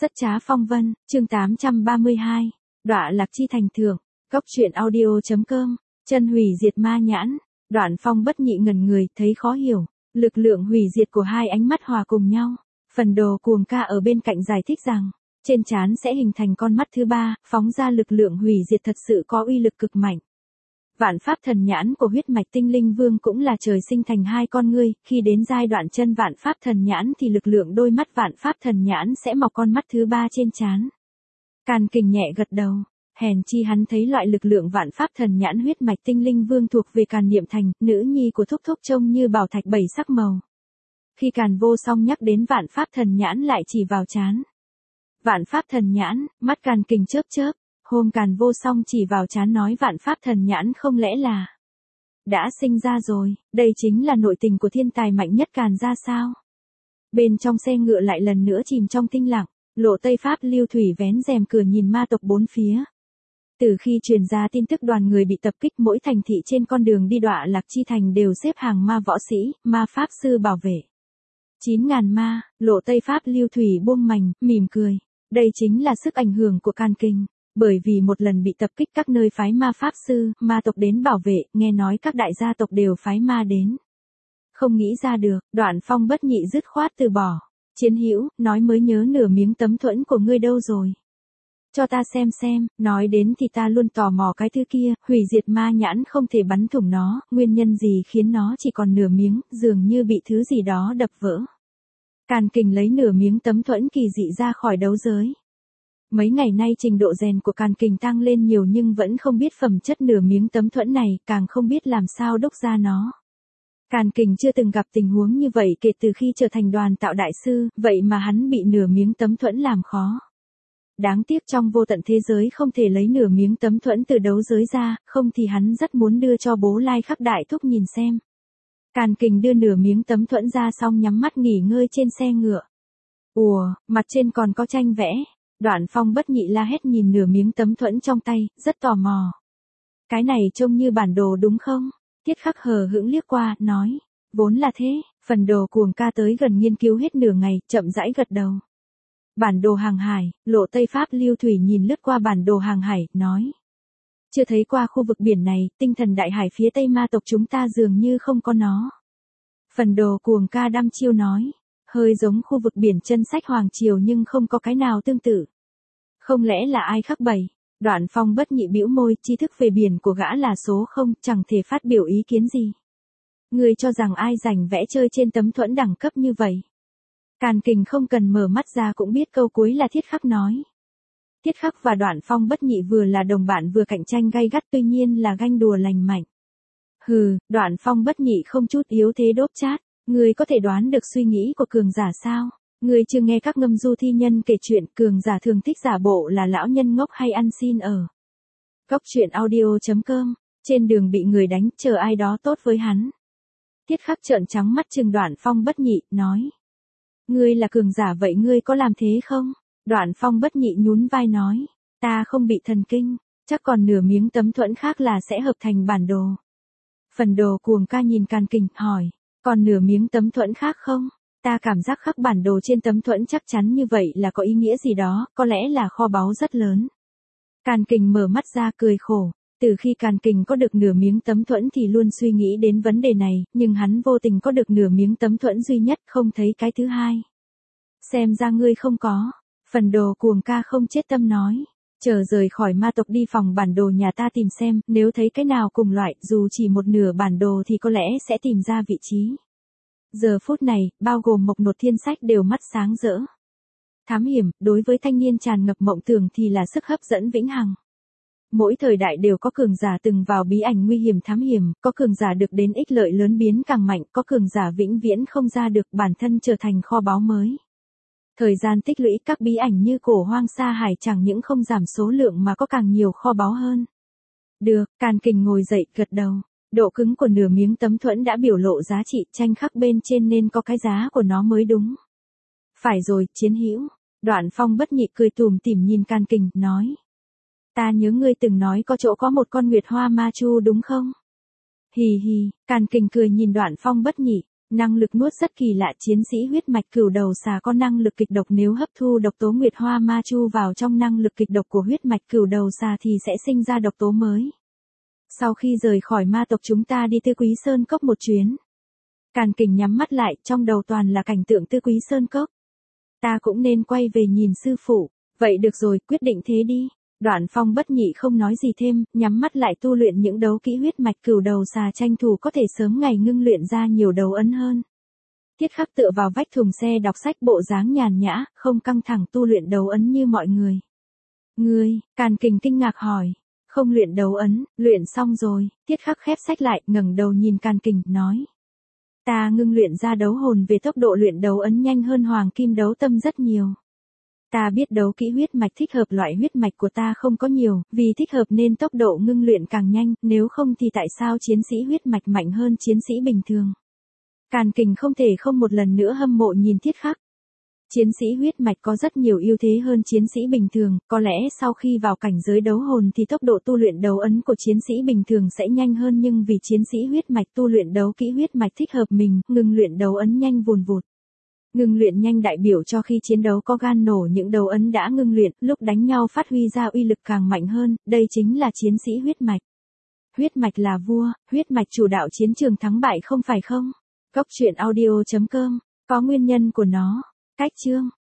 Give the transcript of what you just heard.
Rất trá phong vân, chương 832. Đọa lạc chi thành thượng. Cốc truyện audio.com. Chân hủy diệt ma nhãn. Đoạn Phong bất nhị ngẩn người, thấy khó hiểu. Lực lượng hủy diệt của hai ánh mắt hòa cùng nhau. Phần Đồ Cuồng Ca ở bên cạnh giải thích rằng, trên trán sẽ hình thành con mắt thứ ba, phóng ra lực lượng hủy diệt thật sự có uy lực cực mạnh. Vạn pháp thần nhãn của huyết mạch tinh linh vương cũng là trời sinh thành hai con ngươi, khi đến giai đoạn chân vạn pháp thần nhãn thì lực lượng đôi mắt vạn pháp thần nhãn sẽ mọc con mắt thứ ba trên trán. Càn Kình nhẹ gật đầu, hèn chi hắn thấy loại lực lượng vạn pháp thần nhãn huyết mạch tinh linh vương thuộc về Càn Niệm Thành, nữ nhi của Thúc Thúc trông như bảo thạch bảy sắc màu. Khi Càn Vô Song nhắc đến vạn pháp thần nhãn lại chỉ vào trán. Vạn pháp thần nhãn, mắt Càn Kình chớp chớp. Hôm Càn Vô Song chỉ vào trán nói vạn pháp thần nhãn không lẽ là đã sinh ra rồi, đây chính là nội tình của thiên tài mạnh nhất Càn gia sao? Bên trong xe ngựa lại lần nữa chìm trong tinh lặng, Lộ Tây Pháp Lưu Thủy vén rèm cửa nhìn ma tộc bốn phía. Từ khi truyền ra tin tức đoàn người bị tập kích, mỗi thành thị trên con đường đi Đọa Lạc Chi Thành đều xếp hàng ma võ sĩ, ma pháp sư bảo vệ. 9.000 ma, Lộ Tây Pháp Lưu Thủy buông mành, mỉm cười. Đây chính là sức ảnh hưởng của Càn Kình. Bởi vì một lần bị tập kích các nơi phái ma pháp sư, ma tộc đến bảo vệ, nghe nói các đại gia tộc đều phái ma đến. Không nghĩ ra được, Đoạn Phong bất nhị dứt khoát từ bỏ. Chiến hữu, nói mới nhớ nửa miếng tấm thuẫn của ngươi đâu rồi? Cho ta xem, nói đến thì ta luôn tò mò cái thứ kia, hủy diệt ma nhãn không thể bắn thủng nó, nguyên nhân gì khiến nó chỉ còn nửa miếng, dường như bị thứ gì đó đập vỡ. Càn Kình lấy nửa miếng tấm thuẫn kỳ dị ra khỏi đấu giới. Mấy ngày nay trình độ rèn của Càn Kình tăng lên nhiều nhưng vẫn không biết phẩm chất nửa miếng tấm thuẫn này, càng không biết làm sao đúc ra nó. Càn Kình chưa từng gặp tình huống như vậy kể từ khi trở thành đoàn tạo đại sư, vậy mà hắn bị nửa miếng tấm thuẫn làm khó. Đáng tiếc trong vô tận thế giới không thể lấy nửa miếng tấm thuẫn từ đấu giới ra, không thì hắn rất muốn đưa cho Bố Lai Khắc đại thúc nhìn xem. Càn Kình đưa nửa miếng tấm thuẫn ra xong nhắm mắt nghỉ ngơi trên xe ngựa. Ủa, mặt trên còn có tranh vẽ. Đoạn Phong bất nhị la hét nhìn nửa miếng tấm thuẫn trong tay, rất tò mò. Cái này trông như bản đồ đúng không? Thiết Khắc hờ hững liếc qua, nói. Vốn là thế, Phần Đồ Cuồng Ca tới gần nghiên cứu hết nửa ngày, chậm rãi gật đầu. Bản đồ hàng hải, Lộ Tây Pháp Lưu Thủy nhìn lướt qua bản đồ hàng hải, nói. Chưa thấy qua khu vực biển này, tinh thần đại hải phía tây ma tộc chúng ta dường như không có nó. Phần Đồ Cuồng Ca đăm chiêu nói. Hơi giống khu vực biển chân sách Hoàng Triều nhưng không có cái nào tương tự. Không lẽ là ai khắc bày? Đoạn Phong bất nhị bĩu môi, tri thức về biển của gã là số không, chẳng thể phát biểu ý kiến gì. Người cho rằng ai rảnh vẽ chơi trên tấm thuẫn đẳng cấp như vậy? Càn Kình không cần mở mắt ra cũng biết câu cuối là Thiết Khắc nói. Thiết Khắc và Đoạn Phong bất nhị vừa là đồng bạn vừa cạnh tranh gay gắt, tuy nhiên là ganh đùa lành mạnh. Hừ, Đoạn Phong bất nhị không chút yếu thế đốp chát. Ngươi có thể đoán được suy nghĩ của cường giả sao? Ngươi chưa nghe các ngâm du thi nhân kể chuyện cường giả thường thích giả bộ là lão nhân ngốc hay ăn xin ở. Cốc truyện audio.com, trên đường bị người đánh, chờ ai đó tốt với hắn. Thiết Khắc trợn trắng mắt trừng Đoạn Phong bất nhị, nói. Ngươi là cường giả vậy ngươi có làm thế không? Đoạn Phong bất nhị nhún vai nói. Ta không bị thần kinh, chắc còn nửa miếng tấm thuẫn khác là sẽ hợp thành bản đồ. Phần Đồ Cuồng Ca nhìn Càn Kình, hỏi. Còn nửa miếng tấm thuẫn khác không? Ta cảm giác khắc bản đồ trên tấm thuẫn chắc chắn như vậy là có ý nghĩa gì đó, có lẽ là kho báu rất lớn. Càn Kình mở mắt ra cười khổ. Từ khi Càn Kình có được nửa miếng tấm thuẫn thì luôn suy nghĩ đến vấn đề này, nhưng hắn vô tình có được nửa miếng tấm thuẫn duy nhất, không thấy cái thứ hai. Xem ra ngươi không có. Phần Đồ Cuồng Ca không chết tâm nói. Chờ rời khỏi ma tộc đi phòng bản đồ nhà ta tìm xem, nếu thấy cái nào cùng loại, dù chỉ một nửa bản đồ thì có lẽ sẽ tìm ra vị trí. Giờ phút này, bao gồm Mộc Nột Thiên Sách đều mắt sáng rỡ. Thám hiểm, đối với thanh niên tràn ngập mộng tưởng thì là sức hấp dẫn vĩnh hằng. Mỗi thời đại đều có cường giả từng vào bí ảnh nguy hiểm thám hiểm, có cường giả được đến ích lợi lớn biến càng mạnh, có cường giả vĩnh viễn không ra được bản thân trở thành kho báu mới. Thời gian tích lũy các bí ảnh như Cổ Hoang Sa Hải chẳng những không giảm số lượng mà có càng nhiều kho báu hơn. Được, Càn Kình ngồi dậy, gật đầu. Độ cứng của nửa miếng tấm thuẫn đã biểu lộ giá trị, tranh khắc bên trên nên có cái giá của nó mới đúng. Phải rồi, chiến hữu. Đoạn Phong bất nhị cười tủm tỉm nhìn Càn Kình, nói. Ta nhớ ngươi từng nói có chỗ có một con Nguyệt Hoa Ma Chu đúng không? Hì hì, Càn Kình cười nhìn Đoạn Phong bất nhị. Năng lực nuốt rất kỳ lạ, chiến sĩ huyết mạch cửu đầu xà có năng lực kịch độc, nếu hấp thu độc tố Nguyệt Hoa Ma Chu vào trong năng lực kịch độc của huyết mạch cửu đầu xà thì sẽ sinh ra độc tố mới. Sau khi rời khỏi ma tộc chúng ta đi Tư Quý Sơn Cốc một chuyến. Càn Kình nhắm mắt lại, trong đầu toàn là cảnh tượng Tư Quý Sơn Cốc. Ta cũng nên quay về nhìn sư phụ. Vậy được rồi, quyết định thế đi. Đoạn Phong bất nhị không nói gì thêm, nhắm mắt lại tu luyện những đấu kỹ huyết mạch cửu đầu xà, tranh thủ có thể sớm ngày ngưng luyện ra nhiều đấu ấn hơn. Thiết Khắc tựa vào vách thùng xe đọc sách, bộ dáng nhàn nhã, không căng thẳng tu luyện đấu ấn như mọi người. Ngươi, Càn Kình kinh ngạc hỏi. Không luyện đấu ấn, luyện xong rồi. Thiết Khắc khép sách lại, ngẩng đầu nhìn Càn Kình, nói. Ta ngưng luyện ra đấu hồn về tốc độ luyện đấu ấn nhanh hơn Hoàng Kim Đấu Tâm rất nhiều. Ta biết đấu kỹ huyết mạch thích hợp, loại huyết mạch của ta không có nhiều, vì thích hợp nên tốc độ ngưng luyện càng nhanh, nếu không thì tại sao chiến sĩ huyết mạch mạnh hơn chiến sĩ bình thường? Càn Kình không thể không một lần nữa hâm mộ nhìn Thiết Khắc. Chiến sĩ huyết mạch có rất nhiều ưu thế hơn chiến sĩ bình thường, có lẽ sau khi vào cảnh giới đấu hồn thì tốc độ tu luyện đấu ấn của chiến sĩ bình thường sẽ nhanh hơn, nhưng vì chiến sĩ huyết mạch tu luyện đấu kỹ huyết mạch thích hợp mình, ngừng luyện đấu ấn nhanh vùn vụt. Ngừng luyện nhanh đại biểu cho khi chiến đấu có gan nổ những đấu ấn đã ngưng luyện, lúc đánh nhau phát huy ra uy lực càng mạnh hơn, đây chính là chiến sĩ huyết mạch. Huyết mạch là vua, huyết mạch chủ đạo chiến trường thắng bại không phải không? Cốc truyện audio.com, có nguyên nhân của nó. Cách chương